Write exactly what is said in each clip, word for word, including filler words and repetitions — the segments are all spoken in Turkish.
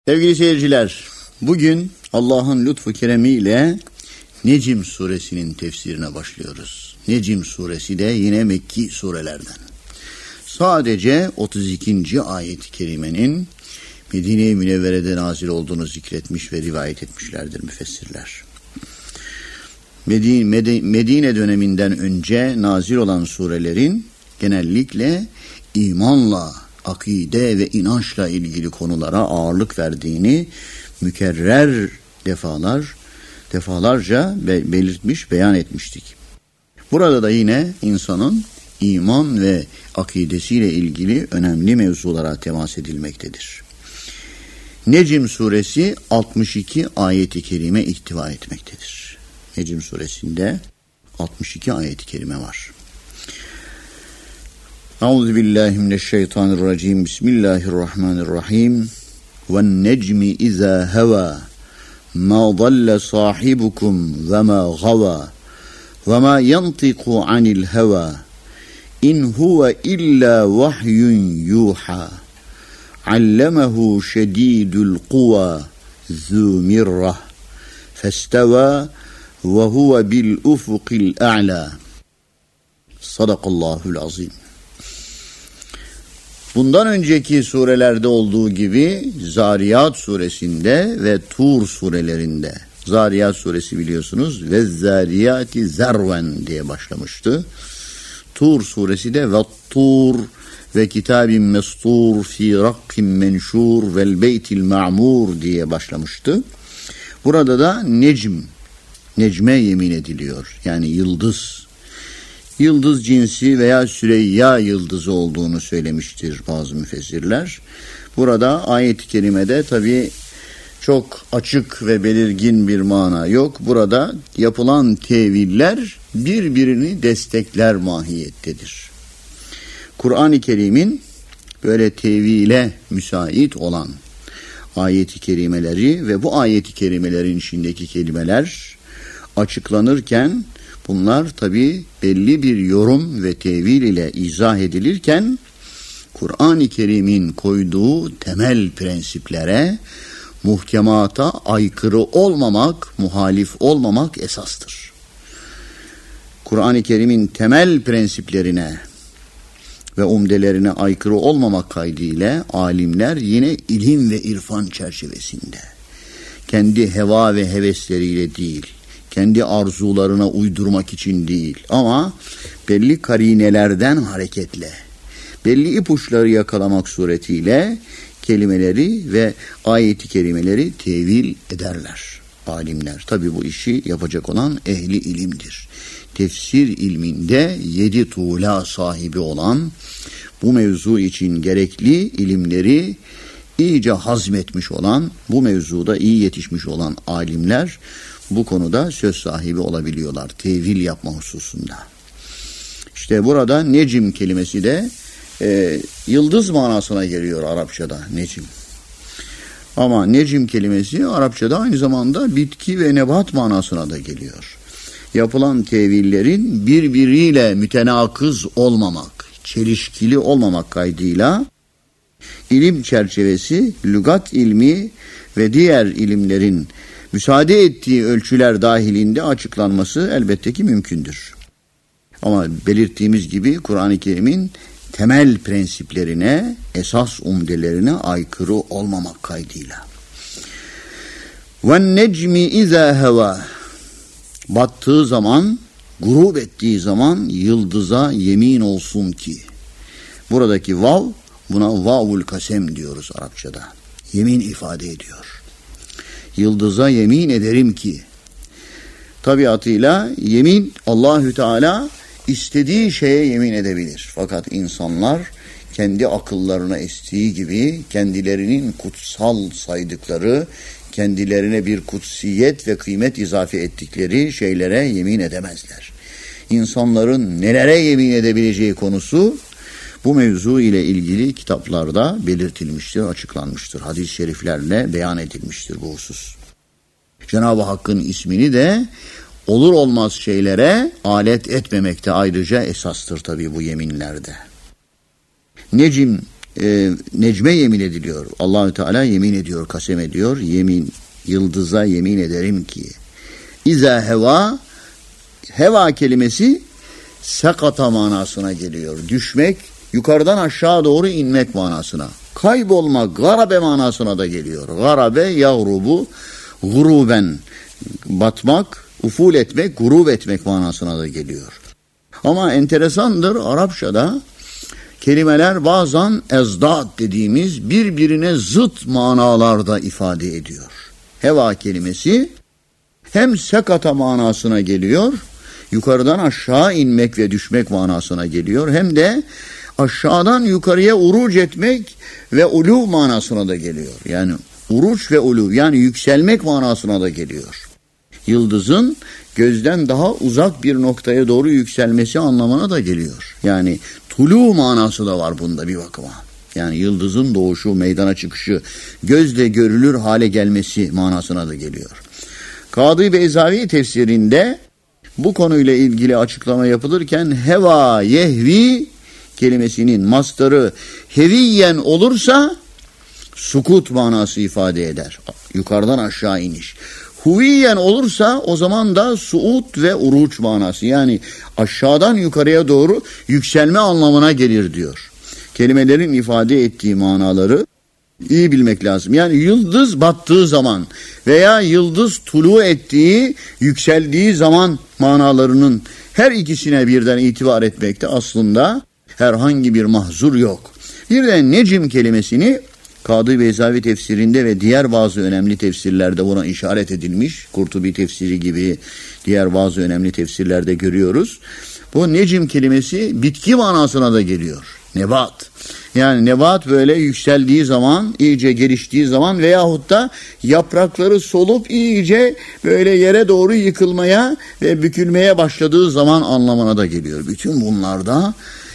Sevgili seyirciler, bugün Allah'ın lütfu keremiyle Necm suresinin tefsirine başlıyoruz. Necm suresi de yine Mekki surelerden. Sadece otuz ikinci ayet-i kerimenin Medine-i Münevvere'de nazil olduğunu zikretmiş ve rivayet etmişlerdir müfessirler. Medine, Medine döneminden önce nazil olan surelerin genellikle imanla, akide ve inançla ilgili konulara ağırlık verdiğini mükerrer defalar, defalarca belirtmiş, beyan etmiştik. Burada da yine insanın iman ve akidesiyle ilgili önemli mevzulara temas edilmektedir. Necm suresi altmış iki ayet-i kerime ihtiva etmektedir. Necm suresinde altmış iki ayet-i kerime var. Euzubillahimineşşeytanirracim. Bismillahirrahmanirrahim. Ve'n-necmi izâ hevâ mâ dalle sâhibukum ve mâ gavâ ve mâ yantiku anil hevâ in huve illâ vahyun yuhâ allemehu şedîdul kuvâ zû mirrah festevâ ve huve bil ufukil a'lâ. Sadakallahul azim. Bundan önceki surelerde olduğu gibi Zariyat suresinde ve Tur surelerinde, Zariyat suresi biliyorsunuz ve Zariyati zerven diye başlamıştı. Tur suresi de ve Tur ve kitabin mestur fi rakkin menşur vel beytil ma'mur diye başlamıştı. Burada da Necm, Necme yemin ediliyor. Yani yıldız. Yıldız cinsi veya Süreyya yıldızı olduğunu söylemiştir bazı müfessirler. Burada ayet-i kerimede tabii çok açık ve belirgin bir mana yok. Burada yapılan teviller birbirini destekler mahiyettedir. Kur'an-ı Kerim'in böyle tevile müsait olan ayet-i kerimeleri ve bu ayet-i kerimelerin içindeki kelimeler açıklanırken bunlar tabii belli bir yorum ve tevil ile izah edilirken Kur'an-ı Kerim'in koyduğu temel prensiplere, muhkemata aykırı olmamak, muhalif olmamak esastır. Kur'an-ı Kerim'in temel prensiplerine ve umdelerine aykırı olmamak kaydıyla alimler yine ilim ve irfan çerçevesinde, kendi heva ve hevesleriyle değil, kendi arzularına uydurmak için değil ama belli karinelerden hareketle, belli ipuçları yakalamak suretiyle kelimeleri ve ayet-i kerimeleri tevil ederler alimler. Tabi bu işi yapacak olan ehli ilimdir. Tefsir ilminde yedi tuğla sahibi olan, bu mevzu için gerekli ilimleri iyice hazmetmiş olan, bu mevzuda iyi yetişmiş olan alimler bu konuda söz sahibi olabiliyorlar tevil yapma hususunda. İşte burada Necm kelimesi de e, yıldız manasına geliyor Arapçada Necm. Ama Necm kelimesi Arapçada aynı zamanda bitki ve nebat manasına da geliyor. Yapılan tevillerin birbiriyle mütenakız olmamak, çelişkili olmamak kaydıyla ilim çerçevesi, lügat ilmi ve diğer ilimlerin müsaade ettiği ölçüler dahilinde açıklanması elbette ki mümkündür. Ama belirttiğimiz gibi Kur'an-ı Kerim'in temel prensiplerine, esas umdelerine aykırı olmamak kaydıyla. وَالنَّجْمِ اِذَا هَوَى Battığı zaman, grup ettiği zaman yıldıza yemin olsun ki. Buradaki vav, buna vavul kasem diyoruz Arapçada. Yemin ifade ediyor. Yıldıza yemin ederim ki. Tabiatıyla yemin Allahü Teala istediği şeye yemin edebilir. Fakat insanlar kendi akıllarına estiği gibi kendilerinin kutsal saydıkları, kendilerine bir kutsiyet ve kıymet izafe ettikleri şeylere yemin edemezler. İnsanların nelere yemin edebileceği konusu bu mevzu ile ilgili kitaplarda belirtilmiştir, açıklanmıştır. Hadis-i şeriflerle beyan edilmiştir bu husus. Cenab-ı Hakk'ın ismini de olur olmaz şeylere alet etmemekte ayrıca esastır tabii bu yeminlerde. Necm e, necme yemin ediliyor. Allahü Teala yemin ediyor, kasem ediyor. Yemin, yıldıza yemin ederim ki. İza heva, heva kelimesi sekata manasına geliyor. Düşmek, yukarıdan aşağı doğru inmek manasına. Kaybolmak, garabe manasına da geliyor. Garabe yağrubu, guruben, batmak, uful etmek, gurub etmek manasına da geliyor. Ama enteresandır, Arapçada kelimeler bazen ezdad dediğimiz birbirine zıt manalarda ifade ediyor. Heva kelimesi hem sekata manasına geliyor, yukarıdan aşağı inmek ve düşmek manasına geliyor, hem de aşağıdan yukarıya uruç etmek ve ulu manasına da geliyor. Yani uruç ve ulu, yani yükselmek manasına da geliyor. Yıldızın gözden daha uzak bir noktaya doğru yükselmesi anlamına da geliyor. Yani tulu manası da var bunda bir bakıma. Yani yıldızın doğuşu, meydana çıkışı, gözle görülür hale gelmesi manasına da geliyor. Kadı Beyzavi tefsirinde bu konuyla ilgili açıklama yapılırken heva yehvi kelimesinin mastarı heviyen olursa sukut manası ifade eder. Yukarıdan aşağı iniş. Huviyen olursa o zaman da suud ve uruç manası, yani aşağıdan yukarıya doğru yükselme anlamına gelir diyor. Kelimelerin ifade ettiği manaları iyi bilmek lazım. Yani yıldız battığı zaman veya yıldız tulu ettiği, yükseldiği zaman manalarının her ikisine birden itibar etmekte aslında herhangi bir mahzur yok. Bir de necim kelimesini Kadı Beyzavi tefsirinde ve diğer bazı önemli tefsirlerde buna işaret edilmiş. Kurtubi tefsiri gibi diğer bazı önemli tefsirlerde görüyoruz. Bu necim kelimesi bitki manasına da geliyor. Nebat. Yani nebat böyle yükseldiği zaman, iyice geliştiği zaman veyahut da yaprakları solup iyice böyle yere doğru yıkılmaya ve bükülmeye başladığı zaman anlamına da geliyor. Bütün bunlarda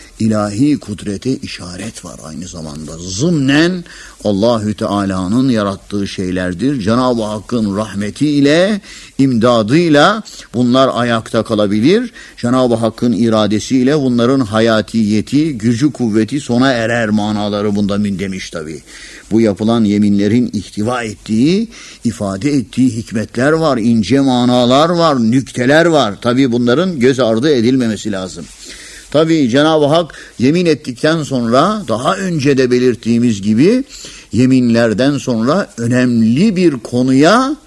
ilahi kudrete işaret var aynı zamanda. Zımnen Allahü Teala'nın yarattığı şeylerdir. Cenab-ı Hakk'ın rahmetiyle, imdadıyla bunlar ayakta kalabilir. Cenab-ı Hakk'ın iradesiyle bunların hayatiyeti, gücü, kuvveti sona erer manaları bunda mündemiş tabii. Bu yapılan yeminlerin ihtiva ettiği, ifade ettiği hikmetler var, ince manalar var, nükteler var. Tabii bunların göz ardı edilmemesi lazım. Tabii Cenab-ı Hak yemin ettikten sonra daha önce de belirttiğimiz gibi yeminlerden sonra önemli bir konuya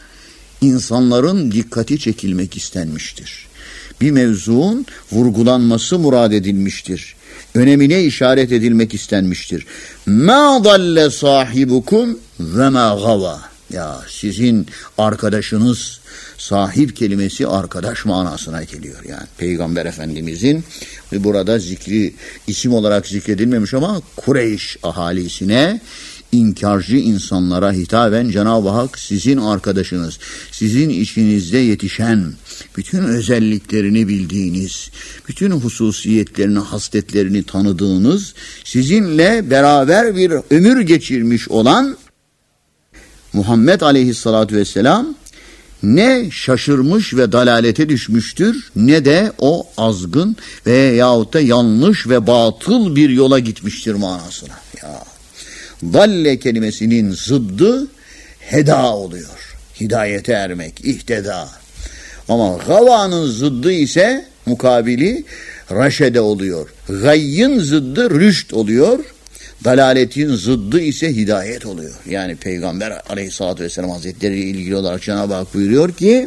insanların dikkati çekilmek istenmiştir. Bir mevzuun vurgulanması murad edilmiştir. Önemine işaret edilmek istenmiştir. مَا ضَلَّ صَاحِبُكُمْ وَمَا غَوَى. Ya sizin arkadaşınız, sahip kelimesi arkadaş manasına geliyor yani. Peygamber Efendimizin ve burada zikri isim olarak zikredilmemiş ama Kureyş ahalisine, inkarcı insanlara hitaben Cenab-ı Hak sizin arkadaşınız, sizin içinizde yetişen, bütün özelliklerini bildiğiniz, bütün hususiyetlerini, hasletlerini tanıdığınız, sizinle beraber bir ömür geçirmiş olan Muhammed Aleyhisselatü Vesselam ne şaşırmış ve dalalete düşmüştür, ne de o azgın veyahut da yanlış ve batıl bir yola gitmiştir manasına. Ya, dalle kelimesinin zıddı heda oluyor. Hidayete ermek, ihteda. Ama gavanın zıddı ise mukabili raşede oluyor. Gayyın zıddı rüşt oluyor. Dalaletin zıddı ise hidayet oluyor. Yani Peygamber Aleyhisselatü Vesselam Hazretleri ile ilgili olarak Cenab-ı Hak buyuruyor ki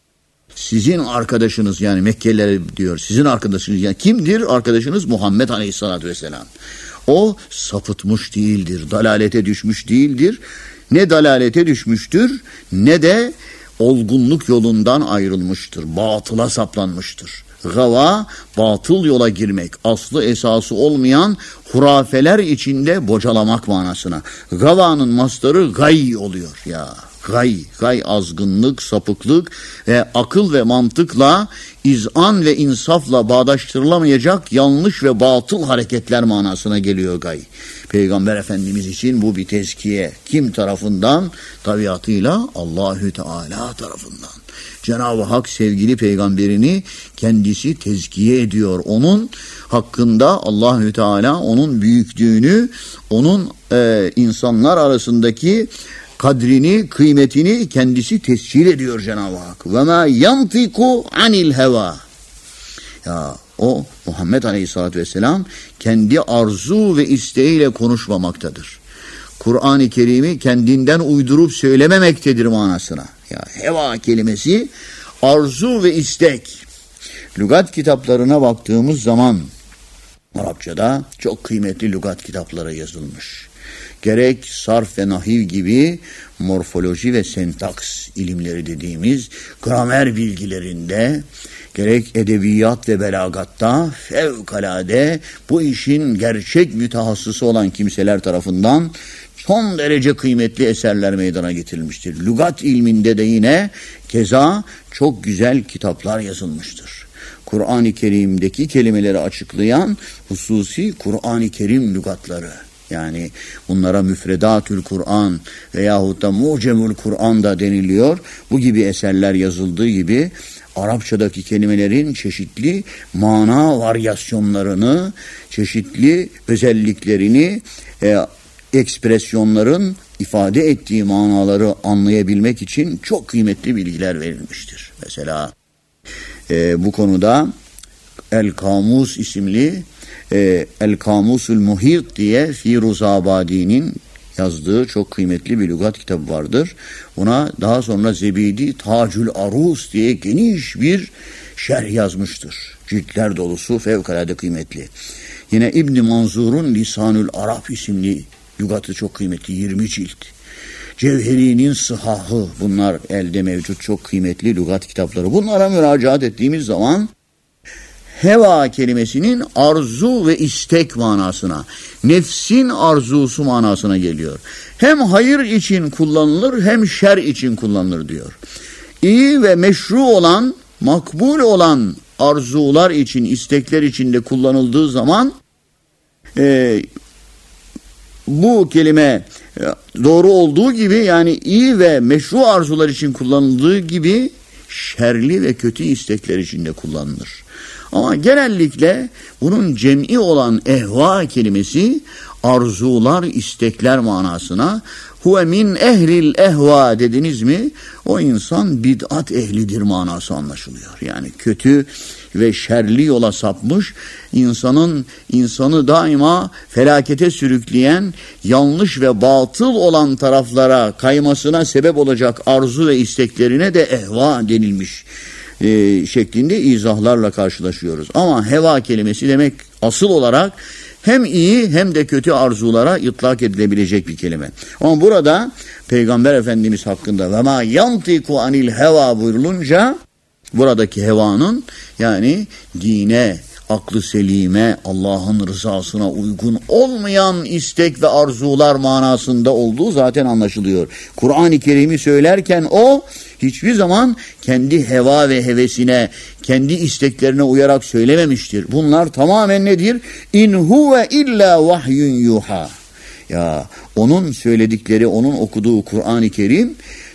sizin arkadaşınız, yani Mekkeliler diyor, sizin arkadaşınız, yani kimdir arkadaşınız? Muhammed Aleyhisselatü Vesselam. O sapıtmış değildir, dalalete düşmüş değildir. Ne dalalete düşmüştür ne de olgunluk yolundan ayrılmıştır, batıla saplanmıştır. Gava, batıl yola girmek, aslı esası olmayan hurafeler içinde bocalamak manasına. Gavanın mastarı gay oluyor ya. Gay, gay azgınlık, sapıklık ve akıl ve mantıkla, izan ve insafla bağdaştırılamayacak yanlış ve batıl hareketler manasına geliyor gay. Peygamber Efendimiz için bu bir tezkiye. Kim tarafından? Tabiatıyla Allahü Teala tarafından. Cenab-ı Hak sevgili peygamberini kendisi tezkiye ediyor. Onun hakkında Allahü Teala onun büyüklüğünü, onun e, insanlar arasındaki kadrini, kıymetini kendisi tescil ediyor Cenab-ı Hak. Ve ma yantiku anil heva. Ya o Muhammed Aleyhisselatü Vesselam kendi arzu ve isteğiyle konuşmamaktadır. Kur'an-ı Kerim'i kendinden uydurup söylememektedir manasına. Ya heva kelimesi arzu ve istek. Lügat kitaplarına baktığımız zaman Arapçada çok kıymetli lügat kitapları yazılmış. Gerek sarf ve nahiv gibi morfoloji ve sentaks ilimleri dediğimiz gramer bilgilerinde, gerek edebiyat ve belagatta fevkalade bu işin gerçek mütehassısı olan kimseler tarafından son derece kıymetli eserler meydana getirilmiştir. Lügat ilminde de yine keza çok güzel kitaplar yazılmıştır. Kur'an-ı Kerim'deki kelimeleri açıklayan hususi Kur'an-ı Kerim lügatları. Yani bunlara müfredatül Kur'an veyahut da mucemül Kur'an da deniliyor. Bu gibi eserler yazıldığı gibi Arapçadaki kelimelerin çeşitli mana varyasyonlarını, çeşitli özelliklerini, e, ekspresyonların ifade ettiği manaları anlayabilmek için çok kıymetli bilgiler verilmiştir. Mesela e, bu konuda El Kamus isimli e, El Kamusul Muhit diye Firuzabadi'nin yazdığı çok kıymetli bir lügat kitabı vardır. Buna daha sonra Zebidi Tacül Arus diye geniş bir şerh yazmıştır. Ciltler dolusu fevkalade kıymetli. Yine İbn Manzur'un Lisanül Arap isimli lügatı çok kıymetli, yirmi cilt. Cevheri'nin Sıhahı, bunlar elde mevcut çok kıymetli lügat kitapları. Bunlara müracaat ettiğimiz zaman heva kelimesinin arzu ve istek manasına, nefsin arzusu manasına geliyor. Hem hayır için kullanılır hem şer için kullanılır diyor. İyi ve meşru olan, makbul olan arzular için, istekler için de kullanıldığı zaman e, bu kelime doğru olduğu gibi, yani iyi ve meşru arzular için kullanıldığı gibi şerli ve kötü istekler için de kullanılır. Ama genellikle bunun cem'i olan ehva kelimesi arzular, istekler manasına. Huve min ehlil ehva dediniz mi o insan bid'at ehlidir manası anlaşılıyor. Yani kötü ve şerli yola sapmış, insanın insanı daima felakete sürükleyen, yanlış ve batıl olan taraflara kaymasına sebep olacak arzu ve isteklerine de ehva denilmiş e, şeklinde izahlarla karşılaşıyoruz. Ama heva kelimesi demek asıl olarak hem iyi hem de kötü arzulara itlak edilebilecek bir kelime. Ama burada Peygamber Efendimiz hakkında ve ma yantiku anil heva buyurulunca buradaki hevanın, yani dine, aklı selime, Allah'ın rızasına uygun olmayan istek ve arzular manasında olduğu zaten anlaşılıyor. Kur'an-ı Kerim'i söylerken o hiçbir zaman kendi heva ve hevesine, kendi isteklerine uyarak söylememiştir. Bunlar tamamen nedir? İn huve illa vahyun yuha. Ya onun söyledikleri, onun okuduğu Kur'an-ı Kerim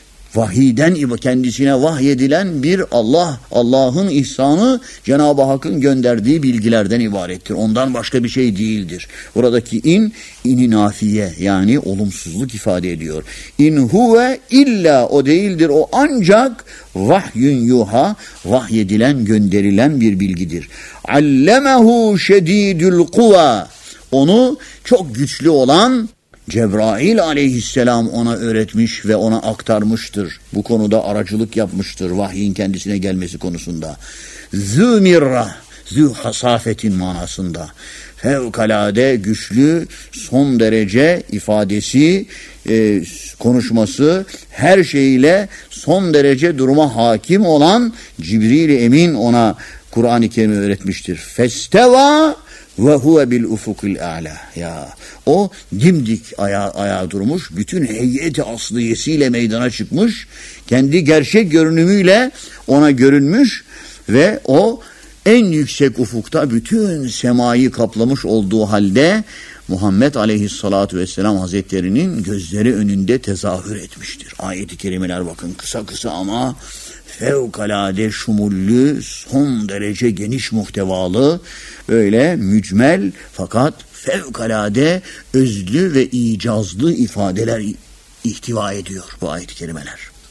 vahiyden, kendisine vahyedilen bir Allah, Allah'ın ihsanı, Cenab-ı Hakk'ın gönderdiği bilgilerden ibarettir. Ondan başka bir şey değildir. Buradaki in, in-i nafiye, yani olumsuzluk ifade ediyor. İn huve illa, o değildir, o ancak vahyün yuha, vahyedilen, gönderilen bir bilgidir. Allemehu şedidül kuva, onu çok güçlü olan Cebrail aleyhisselam ona öğretmiş ve ona aktarmıştır. Bu konuda aracılık yapmıştır vahyin kendisine gelmesi konusunda. Zü mirra, zü hasafetin manasında. Fevkalade güçlü, son derece ifadesi, e, konuşması, her şeyiyle son derece duruma hakim olan Cibril-i Emin ona Kur'an-ı Kerim'i öğretmiştir. Festeva Ve huve bil ufukil a'la. Ya o dimdik ayağa, ayağa durmuş, bütün heyeti asliyesiyle meydana çıkmış, kendi gerçek görünümüyle ona görünmüş ve o en yüksek ufukta bütün semayı kaplamış olduğu halde Muhammed Aleyhisselatü Vesselam Hazretleri'nin gözleri önünde tezahür etmiştir. Ayet-i kerimeler bakın kısa kısa ama fevkalade şumullü, son derece geniş muhtevalı, böyle mücmel fakat fevkalade özlü ve icazlı ifadeler ihtiva ediyor bu ayet-i kerimeler.